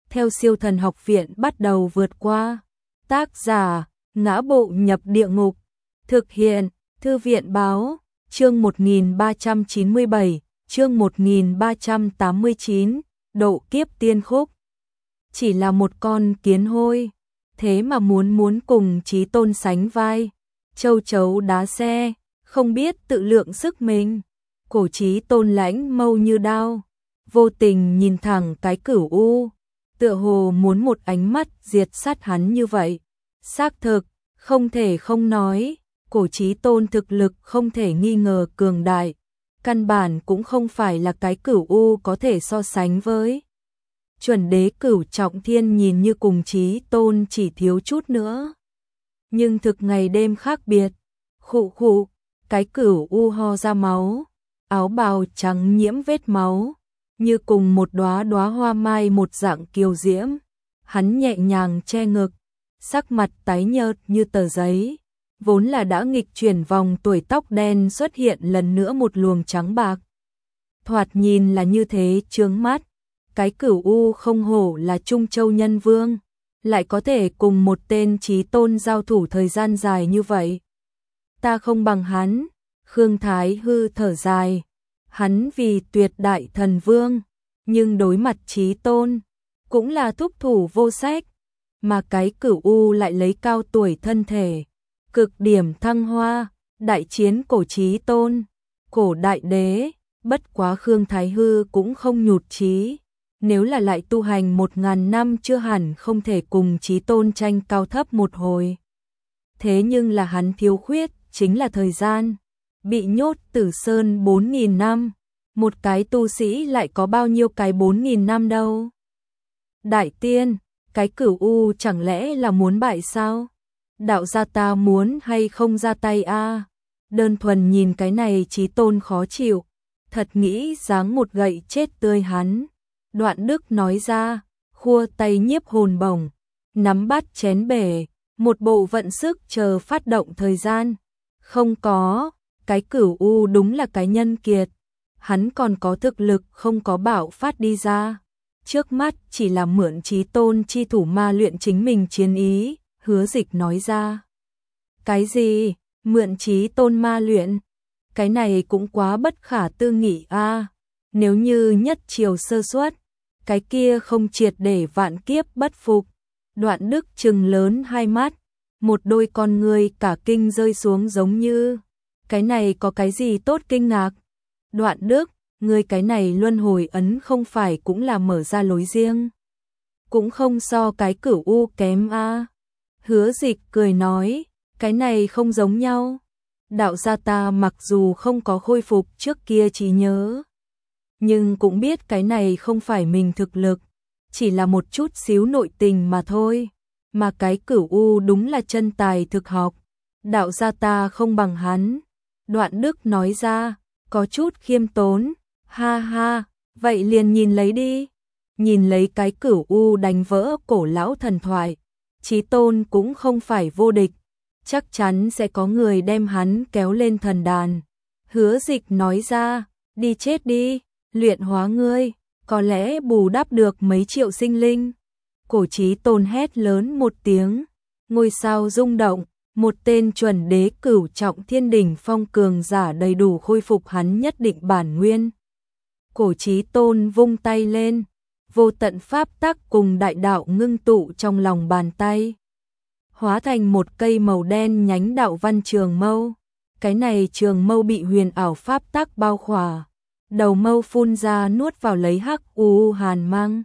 theo Siêu Thần Học Viện bắt đầu vượt qua. Tác giả: Ngã Bộ Nhập Địa Ngục. Thực hiện: Thư viện báo. Chương 1397, chương 1389, độ kiếp tiên khúc. Chỉ là một con kiến hôi, thế mà muốn cùng Chí Tôn sánh vai. Châu chấu đá xe, không biết tự lượng sức mình. Cổ Chí Tôn lãnh mâu như đao, vô tình nhìn thẳng cái Cửu U, tựa hồ muốn một ánh mắt diệt sát hắn như vậy. Xác thực, không thể không nói, Cổ Chí Tôn thực lực không thể nghi ngờ cường đại, căn bản cũng không phải là cái Cửu U có thể so sánh với. Chuẩn đế Cửu Trọng Thiên nhìn như cùng Chí Tôn chỉ thiếu chút nữa, nhưng thực ngày đêm khác biệt. Khụ khụ, cái Cửu U ho ra máu, áo bào trắng nhiễm vết máu, như cùng một đóa đóa hoa mai một dạng kiều diễm. Hắn nhẹ nhàng che ngực, sắc mặt tái nhợt như tờ giấy, vốn là đã nghịch chuyển vòng tuổi tóc đen xuất hiện lần nữa một luồng trắng bạc. Thoạt nhìn là như thế chướng mắt, cái Cửu U không hổ là Trung Châu Nhân Vương, lại có thể cùng một tên Chí Tôn giao thủ thời gian dài như vậy. Ta không bằng hắn. Khương Thái Hư thở dài, hắn vì tuyệt đại thần vương, nhưng đối mặt Chí Tôn cũng là thúc thủ vô sách, mà cái Cửu U lại lấy cao tuổi thân thể, cực điểm thăng hoa, đại chiến cổ Chí Tôn, cổ đại đế. Bất quá Khương Thái Hư cũng không nhụt chí, nếu là lại tu hành 1000 năm chưa hẳn không thể cùng Chí Tôn tranh cao thấp một hồi. Thế nhưng là hắn thiếu khuyết chính là thời gian, bị nhốt Tử Sơn 4000 năm, một cái tu sĩ lại có bao nhiêu cái 4000 năm đâu. Đại tiên, cái Cửu U chẳng lẽ là muốn bại sao? Đạo gia ta muốn hay không ra tay a? Đơn thuần nhìn cái này Chí Tôn khó chịu, thật nghĩ giáng một gậy chết tươi hắn. Đoạn Đức nói ra, khua tay nhiếp hồn bổng, nắm bắt chén bể, một bộ vận sức chờ phát động thời gian. Không có, cái Cửu U đúng là cái nhân kiệt, hắn còn có thực lực không có bạo phát đi ra. Trước mắt chỉ là mượn Chí Tôn chi thủ ma luyện chính mình chiến ý. Hứa Dịch nói ra. Cái gì? Mượn Chí Tôn ma luyện? Cái này cũng quá bất khả tư nghị a. Nếu như nhất triều sơ suất, cái kia không triệt để vạn kiếp bất phục. Đoạn Đức trừng lớn hai mắt, một đôi con ngươi cả kinh rơi xuống giống như, cái này có cái gì tốt kinh ngạc? Đoạn Đức, ngươi cái này luân hồi ấn không phải cũng là mở ra lối riêng, cũng không so cái Cửu U kém a. Hứa Dịch cười nói, cái này không giống nhau. Đạo gia ta mặc dù không có khôi phục trước kia trí nhớ, nhưng cũng biết cái này không phải mình thực lực, chỉ là một chút xíu nội tình mà thôi. Mà cái Cửu U đúng là chân tài thực học, đạo gia ta không bằng hắn. Đoạn Đức nói ra, có chút khiêm tốn, ha ha, vậy liền nhìn lấy đi. Nhìn lấy cái Cửu U đánh vỡ cổ lão thần thoại, Chí Tôn cũng không phải vô địch, chắc chắn sẽ có người đem hắn kéo lên thần đàn. Hứa Dịch nói ra, đi chết đi, luyện hóa ngươi, có lẽ bù đắp được mấy triệu sinh linh. Cổ Chí Tôn hét lớn một tiếng, ngôi sao rung động, một tên chuẩn đế Cửu Trọng Thiên đỉnh phong cường giả đầy đủ khôi phục hắn nhất định bản nguyên. Cổ Chí Tôn vung tay lên, vô tận pháp tắc cùng đại đạo ngưng tụ trong lòng bàn tay, hóa thành một cây màu đen nhánh đạo văn trường mâu. Cái này trường mâu bị huyền ảo pháp tắc bao khỏa, đầu mâu phun ra nuốt vào lấy hắc hàn mang,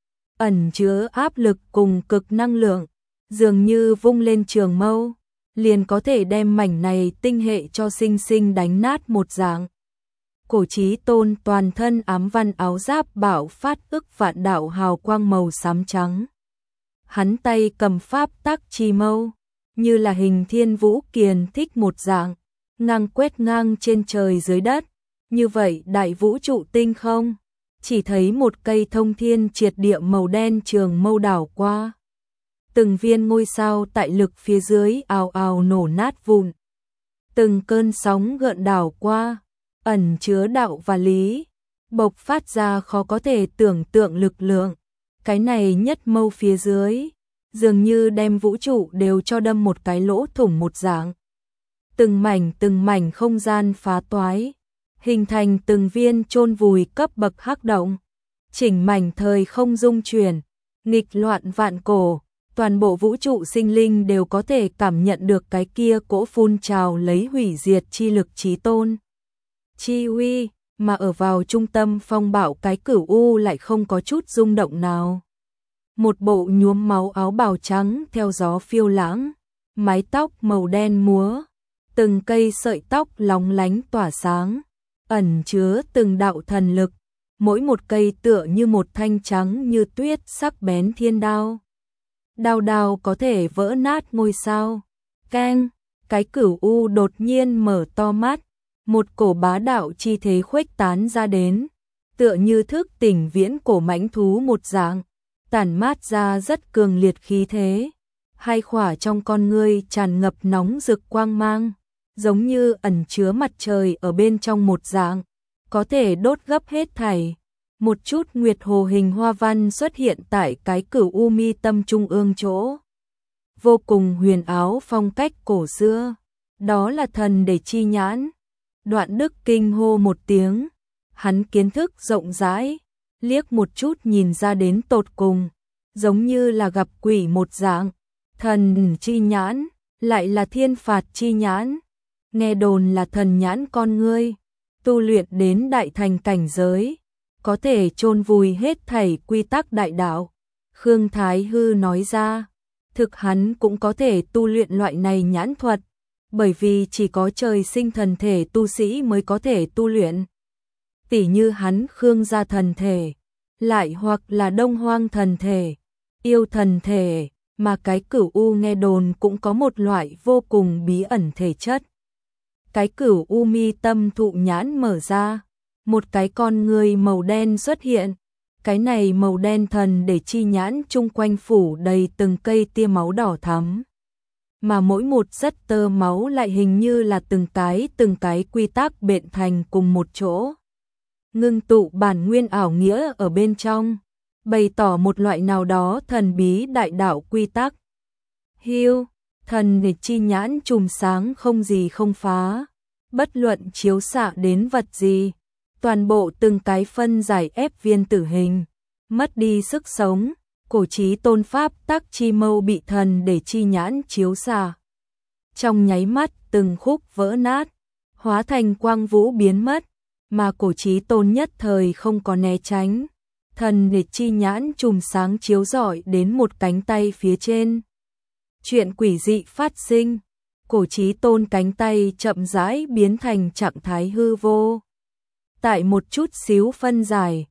ẩn chứa áp lực cùng cực năng lượng, dường như vung lên trường mâu, liền có thể đem mảnh này tinh hệ cho sinh sinh đánh nát một dạng. Cổ Chí Tôn toàn thân ám văn áo giáp bạo phát ức vạn đạo hào quang màu xám trắng. Hắn tay cầm pháp tắc chi mâu, như là hình thiên vũ kiền thích một dạng, ngang quét ngang trên trời dưới đất. Như vậy đại vũ trụ tinh không, chỉ thấy một cây thông thiên triệt địa màu đen trường mâu đảo qua. Từng viên ngôi sao tại lực phía dưới ào ào nổ nát vụn. Từng cơn sóng gợn đảo qua, ẩn chứa đạo và lý, bộc phát ra khó có thể tưởng tượng lực lượng. Cái này nhất mâu phía dưới, dường như đem vũ trụ đều cho đâm một cái lỗ thủng một dạng. Từng mảnh không gian phá toái, hình thành từng viên chôn vùi cấp bậc hắc động. Chỉnh mảnh thời không dung chuyển, nghịch loạn vạn cổ, toàn bộ vũ trụ sinh linh đều có thể cảm nhận được cái kia cỗ phun trào lấy hủy diệt chi lực chí tôn. Chi uy, mà ở vào trung tâm phong bạo cái Cửu U lại không có chút rung động nào. Một bộ nhuốm máu áo bào trắng theo gió phiêu lãng, mái tóc màu đen múa, từng cây sợi tóc lóng lánh tỏa sáng, ẩn chứa từng đạo thần lực, mỗi một cây tựa như một thanh trắng như tuyết sắc bén thiên đao. Đao đao có thể vỡ nát ngôi sao. Keng, cái Cửu U đột nhiên mở to mắt, một cổ bá đạo chi thế khuếch tán ra đến, tựa như thức tỉnh viễn cổ mãnh thú một dạng, tản mát ra rất cường liệt khí thế. Hai khỏa trong con ngươi tràn ngập nóng rực quang mang, giống như ẩn chứa mặt trời ở bên trong một dạng, có thể đốt gấp hết thảy. Một chút nguyệt hồ hình hoa văn xuất hiện tại cái Cửu U mi tâm trung ương chỗ. Vô cùng huyền áo phong cách cổ xưa, đó là thần để chi nhãn. Đoạn Đức kinh hô một tiếng, hắn kiến thức rộng rãi, liếc một chút nhìn ra đến tột cùng, giống như là gặp quỷ một dạng. Thần chi nhãn, lại là thiên phạt chi nhãn, nghe đồn là thần nhãn con ngươi, tu luyện đến đại thành cảnh giới, có thể chôn vùi hết thảy quy tắc đại đạo. Khương Thái Hư nói ra, thực hắn cũng có thể tu luyện loại này nhãn thuật, bởi vì chỉ có trời sinh thần thể tu sĩ mới có thể tu luyện. Tỉ như hắn Khương gia thần thể, lại hoặc là Đông Hoang thần thể, yêu thần thể, mà cái Cửu U nghe đồn cũng có một loại vô cùng bí ẩn thể chất. Cái Cửu U mi tâm thụ nhãn mở ra, một cái con người màu đen xuất hiện. Cái này màu đen thần để chi nhãn chung quanh phủ đầy từng cây tia máu đỏ thắm, mà mỗi một rất tơ máu lại hình như là từng cái quy tắc bện thành cùng một chỗ, ngưng tụ bản nguyên ảo nghĩa ở bên trong, bày tỏ một loại nào đó thần bí đại đạo quy tắc. Hiu, thần để chi nhãn chùm sáng không gì không phá, bất luận chiếu xạ đến vật gì, toàn bộ từng cái phân giải ép viên tử hình, mất đi sức sống. Cổ chí tôn pháp tắc chi mâu bị thần để chi nhãn chiếu xạ, trong nháy mắt từng khúc vỡ nát, hóa thành quang vũ biến mất, mà cổ chí tôn nhất thời không có né tránh. Thần để chi nhãn chùm sáng chiếu rọi đến một cánh tay phía trên. Chuyện quỷ dị phát sinh, cổ chí tôn cánh tay chậm rãi biến thành trạng thái hư vô. Tại một chút xíu phân giải,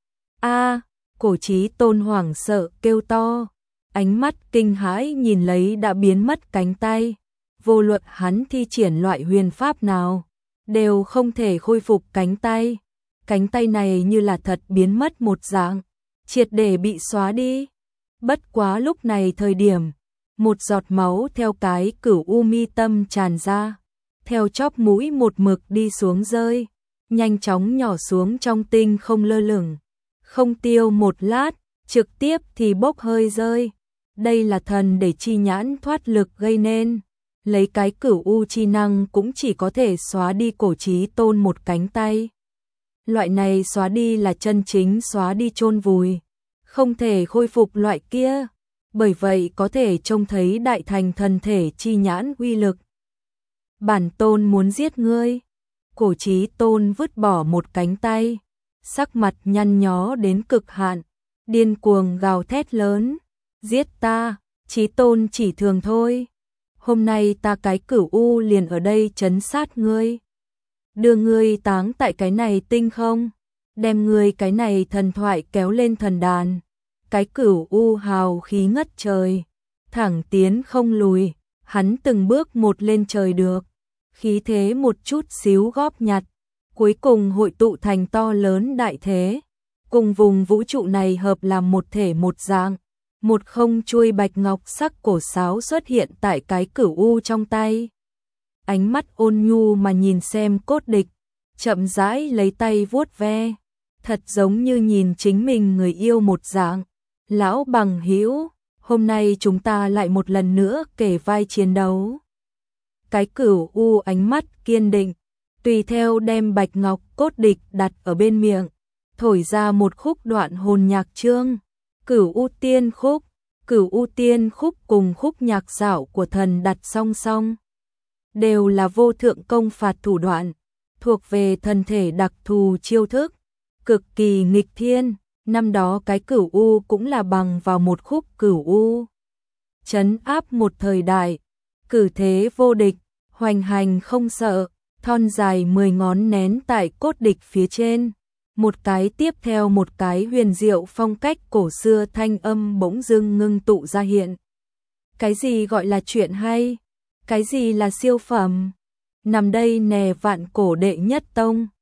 cổ chí tôn hoảng sợ kêu to, ánh mắt kinh hãi nhìn lấy đã biến mất cánh tay. Vô luận hắn thi triển loại huyền pháp nào, đều không thể khôi phục cánh tay. Cánh tay này như là thật biến mất một dạng, triệt để bị xóa đi. Bất quá lúc này thời điểm, một giọt máu theo cái Cửu U mi tâm tràn ra, theo chóp mũi một mực đi xuống rơi, nhanh chóng nhỏ xuống trong tinh không lơ lửng. Không tiêu một lát, trực tiếp thì bốc hơi rơi. Đây là thần để chi nhãn thoát lực gây nên. Lấy cái Cửu U chi năng cũng chỉ có thể xóa đi cổ chí tôn một cánh tay. Loại này xóa đi là chân chính xóa đi chôn vùi, không thể khôi phục loại kia. Bởi vậy có thể trông thấy đại thành thần thể chi nhãn uy lực. Bản tôn muốn giết ngươi. Cổ chí tôn vứt bỏ một cánh tay, sắc mặt nhăn nhó đến cực hạn, điên cuồng gào thét lớn, giết ta, chí tôn chỉ thường thôi. Hôm nay ta cái Cửu U liền ở đây trấn sát ngươi, đưa ngươi táng tại cái này tinh không, đem ngươi cái này thần thoại kéo lên thần đàn. Cái Cửu U hào khí ngất trời, thẳng tiến không lùi, hắn từng bước một lên trời được, khí thế một chút xíu góp nhặt, cuối cùng hội tụ thành to lớn đại thế, cùng vùng vũ trụ này hợp làm một thể một dạng. Một không chuôi bạch ngọc sắc cổ sáo xuất hiện tại cái Cửu U trong tay. Ánh mắt ôn nhu mà nhìn xem cốt địch, chậm rãi lấy tay vuốt ve, thật giống như nhìn chính mình người yêu một dạng. Lão bằng hữu, hôm nay chúng ta lại một lần nữa kể vai chiến đấu. Cái Cửu U ánh mắt kiên định, tùy theo đem bạch ngọc cốt địch đặt ở bên miệng, thổi ra một khúc đoạn hồn nhạc chương, Cửu U Tiên Khúc. Cửu U Tiên Khúc cùng khúc nhạc dạo của thần đặt song song, đều là vô thượng công phạt thủ đoạn, thuộc về thần thể đặc thù chiêu thức, cực kỳ nghịch thiên. Năm đó cái Cửu U cũng là bằng vào một khúc Cửu U, trấn áp một thời đại, cử thế vô địch, hoành hành không sợ, thon dài 10 ngón nén tại cốt địch phía trên. Một cái tiếp theo một cái huyền diệu phong cách cổ xưa thanh âm bỗng dưng ngưng tụ ra hiện. Cái gì gọi là chuyện hay? Cái gì là siêu phẩm? Nằm đây nè vạn cổ đệ nhất tông,